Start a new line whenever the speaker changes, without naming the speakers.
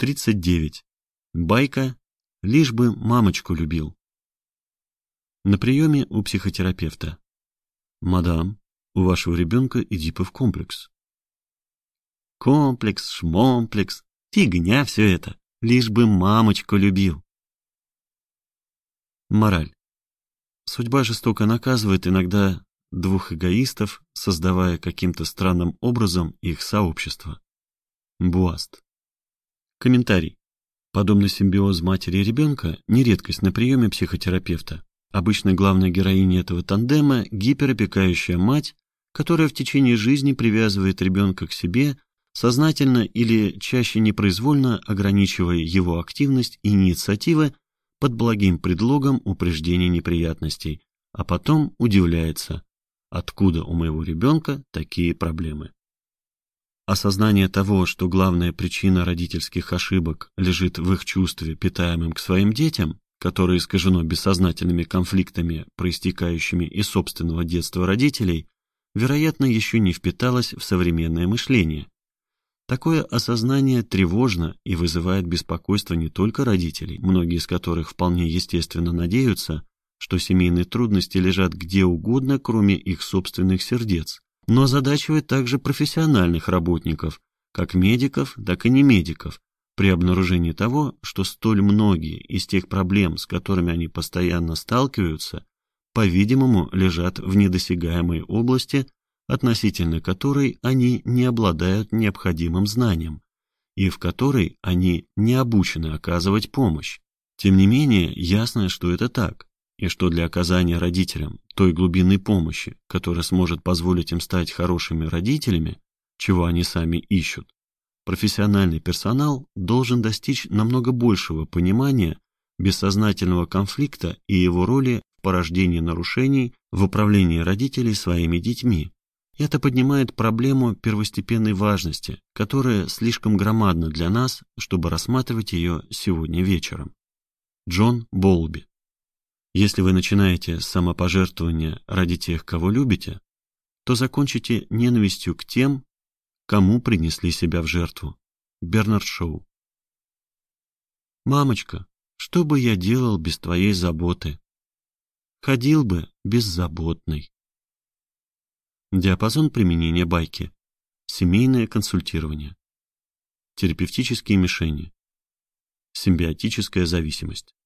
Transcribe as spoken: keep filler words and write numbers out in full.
тридцать девять. Байка «Лишь бы мамочку любил». На приеме у психотерапевта. «Мадам, у вашего ребенка Эдипов комплекс». Комплекс, шмомплекс, фигня все это, лишь бы мамочку любил. Мораль. Судьба жестоко наказывает иногда двух эгоистов, создавая каким-то странным образом их сообщество. Буаст. Комментарий. Подобный симбиоз матери и ребенка – не редкость на приеме психотерапевта. Обычно главная героиня этого тандема – гиперопекающая мать, которая в течение жизни привязывает ребенка к себе, сознательно или чаще непроизвольно ограничивая его активность и инициативы под благим предлогом упреждения неприятностей, а потом удивляется, откуда у моего ребенка такие проблемы. Осознание того, что главная причина родительских ошибок лежит в их чувстве, питаемом к своим детям, которое искажено бессознательными конфликтами, проистекающими из собственного детства родителей, вероятно, еще не впиталось в современное мышление. Такое осознание тревожно и вызывает беспокойство не только родителей, многие из которых вполне естественно надеются, что семейные трудности лежат где угодно, кроме их собственных сердец, но озадачивает также профессиональных работников, как медиков, так и немедиков, при обнаружении того, что столь многие из тех проблем, с которыми они постоянно сталкиваются, по-видимому, лежат в недосягаемой области, относительно которой они не обладают необходимым знанием, и в которой они не обучены оказывать помощь. Тем не менее, ясно, что это так, и что для оказания родителям той глубинной помощи, которая сможет позволить им стать хорошими родителями, чего они сами ищут, профессиональный персонал должен достичь намного большего понимания бессознательного конфликта и его роли в порождении нарушений в управлении родителей своими детьми. Это поднимает проблему первостепенной важности, которая слишком громадна для нас, чтобы рассматривать ее сегодня вечером. Джон Болби. Если вы начинаете с самопожертвования ради тех, кого любите, то закончите ненавистью к тем, кому принесли себя в жертву. Бернард Шоу. «Мамочка, что бы я делал без твоей заботы? Ходил бы беззаботный». Диапазон применения байки. Семейное консультирование. Терапевтические мишени. Симбиотическая зависимость.